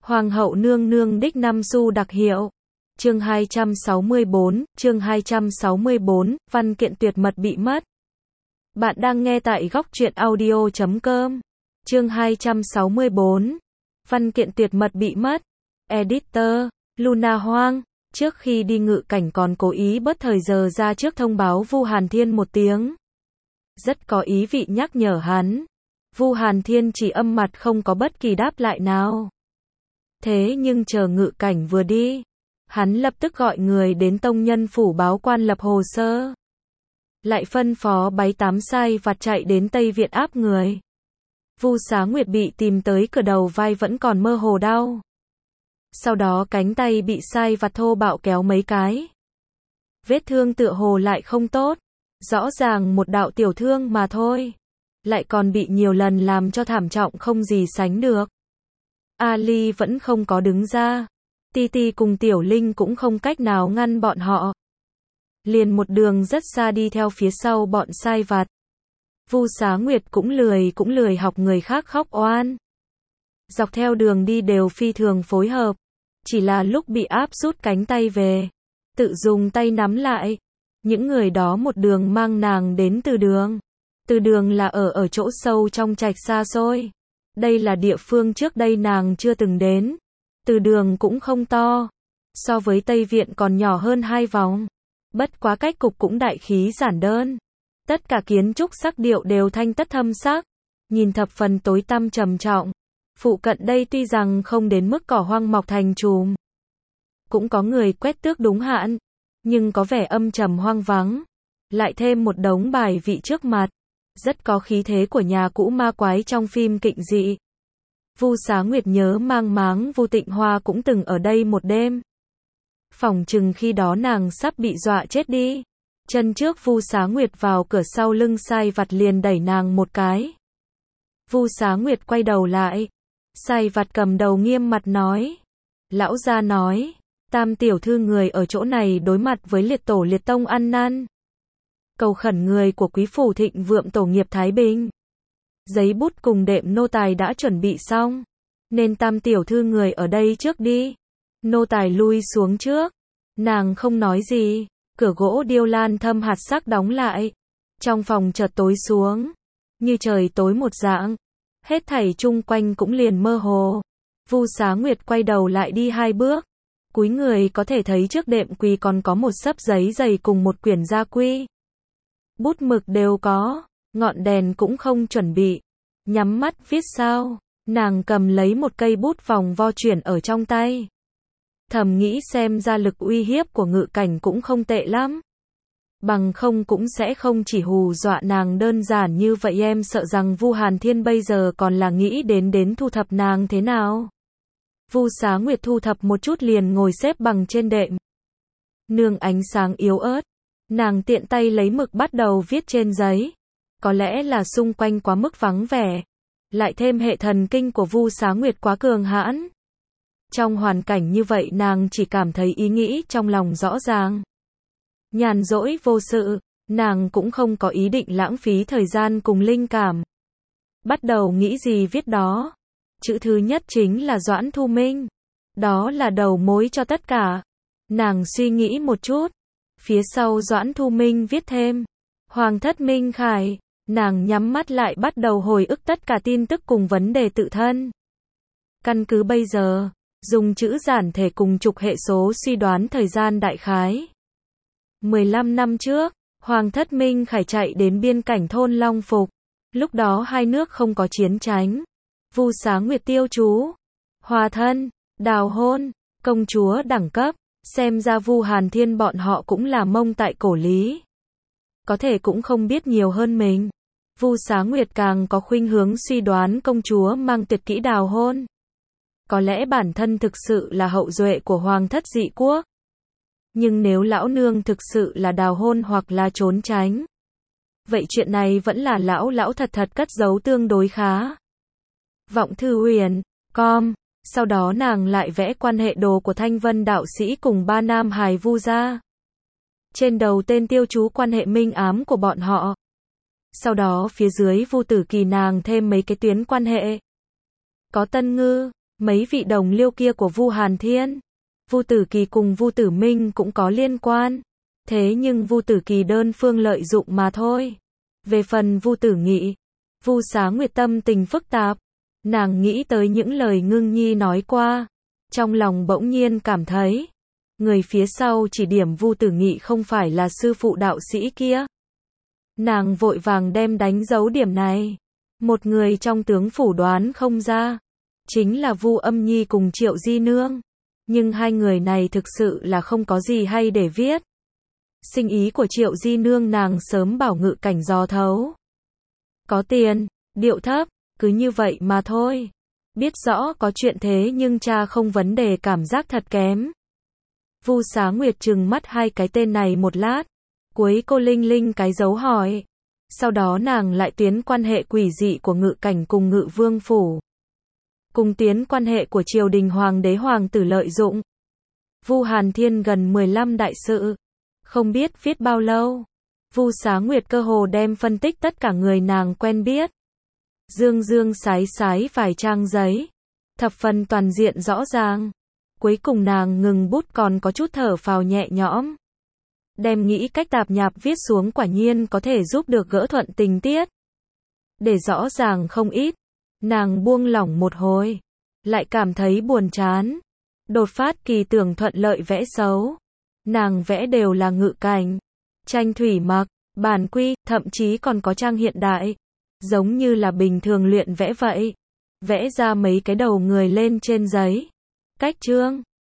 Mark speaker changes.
Speaker 1: Hoàng hậu nương nương đích năm xu đặc hiệu. Chương 264, văn kiện tuyệt mật bị mất. Bạn đang nghe tại góc truyện audio.com. Chương 264, văn kiện tuyệt mật bị mất. Editor, Luna Hoang, trước khi đi ngự cảnh còn cố ý bớt thời giờ ra trước thông báo Vu Hàn Thiên một tiếng. Rất có ý vị nhắc nhở hắn. Vu Hàn Thiên chỉ âm mặt không có bất kỳ đáp lại nào. Thế nhưng chờ ngự cảnh vừa đi, hắn lập tức gọi người đến tông nhân phủ báo quan lập hồ sơ. Lại phân phó báy 8 sai vặt chạy đến Tây Viện áp người. Vu Xá Nguyệt bị tìm tới cửa đầu vai vẫn còn mơ hồ đau. Sau đó cánh tay bị sai vặt thô bạo kéo mấy cái. Vết thương tựa hồ lại không tốt. Rõ ràng một đạo tiểu thương mà thôi. Lại còn bị nhiều lần làm cho thảm trọng không gì sánh được. Ali vẫn không có đứng ra. Titi cùng Tiểu Linh cũng không cách nào ngăn bọn họ. Liền một đường rất xa đi theo phía sau bọn sai vặt. Vu Xá Nguyệt cũng lười học người khác khóc oan. Dọc theo đường đi đều phi thường phối hợp. Chỉ là lúc bị áp rút cánh tay về, tự dùng tay nắm lại. Những người đó một đường mang nàng đến Từ Đường. Từ Đường là ở chỗ sâu trong trạch xa xôi. Đây là địa phương trước đây nàng chưa từng đến. Từ Đường cũng không to. So với Tây Viện còn nhỏ hơn 2 vòng. Bất quá cách cục cũng đại khí giản đơn. Tất cả kiến trúc sắc điệu đều thanh tất thâm sắc. Nhìn thập phần tối tăm trầm trọng. Phụ cận đây tuy rằng không đến mức cỏ hoang mọc thành chùm. Cũng có người quét tước đúng hạn. Nhưng có vẻ âm trầm hoang vắng. Lại thêm một đống bài vị trước mặt. Rất có khí thế của nhà cũ ma quái trong phim kịch dị. Vu Xá Nguyệt nhớ mang máng Vu Tịnh Hoa cũng từng ở đây một đêm. Phỏng chừng khi đó nàng sắp bị dọa chết đi. Chân trước Vu Xá Nguyệt vào cửa sau lưng sai vặt liền đẩy nàng một cái. Vu Xá Nguyệt quay đầu lại. Sai vặt cầm đầu nghiêm mặt nói. Lão gia nói, Tam tiểu thư người ở chỗ này đối mặt với liệt tổ liệt tông ăn năn. Cầu khẩn người của quý phủ thịnh vượng tổ nghiệp Thái Bình. Giấy bút cùng đệm nô tài đã chuẩn bị xong. Nên Tam tiểu thư người ở đây trước đi. Nô tài lui xuống trước. Nàng không nói gì. Cửa gỗ điêu lan thâm hạt sắc đóng lại. Trong phòng chợt tối xuống. Như trời tối một dạng. Hết thảy chung quanh cũng liền mơ hồ. Vu Xá Nguyệt quay đầu lại đi 2 bước. Cúi người có thể thấy trước đệm quỳ còn có một xấp giấy dày cùng một quyển gia quy. Bút mực đều có, ngọn đèn cũng không chuẩn bị. Nhắm mắt viết sao, nàng cầm lấy một cây bút vòng vo chuyển ở trong tay. Thầm nghĩ xem ra lực uy hiếp của ngự cảnh cũng không tệ lắm. Bằng không cũng sẽ không chỉ hù dọa nàng đơn giản như vậy. Em sợ rằng Vu Hàn Thiên bây giờ còn là nghĩ đến thu thập nàng thế nào. Vu Xá Nguyệt thu thập một chút liền ngồi xếp bằng trên đệm. Nương ánh sáng yếu ớt. Nàng tiện tay lấy mực bắt đầu viết trên giấy. Có lẽ là xung quanh quá mức vắng vẻ. Lại thêm hệ thần kinh của Vu Xá Nguyệt quá cường hãn. Trong hoàn cảnh như vậy nàng chỉ cảm thấy ý nghĩ trong lòng rõ ràng. Nhàn rỗi vô sự, nàng cũng không có ý định lãng phí thời gian cùng linh cảm. Bắt đầu nghĩ gì viết đó. Chữ thứ nhất chính là Doãn Thu Minh. Đó là đầu mối cho tất cả. Nàng suy nghĩ một chút. Phía sau Doãn Thu Minh viết thêm. Hoàng thất Minh Khải. Nàng nhắm mắt lại bắt đầu hồi ức tất cả tin tức cùng vấn đề tự thân. Căn cứ bây giờ, dùng chữ giản thể cùng trục hệ số suy đoán thời gian đại khái. 15 năm trước, Hoàng thất Minh Khải chạy đến biên cảnh thôn Long Phục. Lúc đó hai nước không có chiến tranh. Vu Xá Nguyệt tiêu chú, hòa thân, đào hôn, công chúa đẳng cấp. Xem ra Vu Hàn Thiên bọn họ cũng là mông tại cổ lý. Có thể cũng không biết nhiều hơn mình. Vu Xá Nguyệt càng có khuynh hướng suy đoán công chúa mang tuyệt kỹ đào hôn. Có lẽ bản thân thực sự là hậu duệ của hoàng thất dị quốc. Nhưng nếu lão nương thực sự là đào hôn hoặc là trốn tránh. Vậy chuyện này vẫn là lão thật cất giấu tương đối khá. Vọng thư huyền, com. Sau đó nàng lại vẽ quan hệ đồ của Thanh Vân đạo sĩ cùng 3 nam hài Vu gia. Trên đầu tên tiêu chú quan hệ minh ám của bọn họ. Sau đó phía dưới Vu Tử Kỳ nàng thêm mấy cái tuyến quan hệ. Có Tân Ngư, Mấy vị đồng liêu kia của Vu Hàn Thiên, Vu Tử Kỳ cùng Vu Tử Minh cũng có liên quan. Thế nhưng Vu Tử Kỳ đơn phương lợi dụng mà thôi. Về phần Vu Tử Nghị, Vu Xá Nguyệt tâm tình phức tạp. Nàng nghĩ tới những lời Ngưng Nhi nói qua. Trong lòng bỗng nhiên cảm thấy, người phía sau chỉ điểm Vu Tử Nghị không phải là sư phụ đạo sĩ kia. Nàng vội vàng đem đánh dấu điểm này. Một người trong tướng phủ đoán không ra. Chính là Vu Âm Nhi cùng Triệu Di Nương. Nhưng hai người này thực sự là không có gì hay để viết. Sinh ý của Triệu Di Nương nàng sớm bảo Ngự Cảnh dò thấu. Có tiền, điệu thấp, cứ như vậy mà thôi. Biết rõ có chuyện thế nhưng cha không vấn đề cảm giác thật kém. Vu Xá Nguyệt trừng mắt hai cái tên này một lát. Cuối cô linh linh cái dấu hỏi. Sau đó nàng lại tuyến quan hệ quỷ dị của Ngự Cảnh cùng Ngự Vương phủ. Cùng tiến quan hệ của triều đình hoàng đế hoàng tử lợi dụng. Vu Hàn Thiên gần 15 đại sự. Không biết viết bao lâu. Vu Xá Nguyệt cơ hồ đem phân tích tất cả người nàng quen biết. Dương dương sái sái vài trang giấy. Thập phần toàn diện rõ ràng. Cuối cùng nàng ngừng bút còn có chút thở phào nhẹ nhõm. Đem nghĩ cách tạp nhạp viết xuống quả nhiên có thể giúp được gỡ thuận tình tiết. Để rõ ràng không ít. Nàng buông lỏng một hồi. Lại cảm thấy buồn chán. Đột phát kỳ tưởng thuận lợi vẽ xấu. Nàng vẽ đều là Ngự Cảnh, tranh thủy mặc, bản quy, thậm chí còn có trang hiện đại. Giống như là bình thường luyện vẽ vậy. Vẽ ra mấy cái đầu người lên trên giấy. Cách chương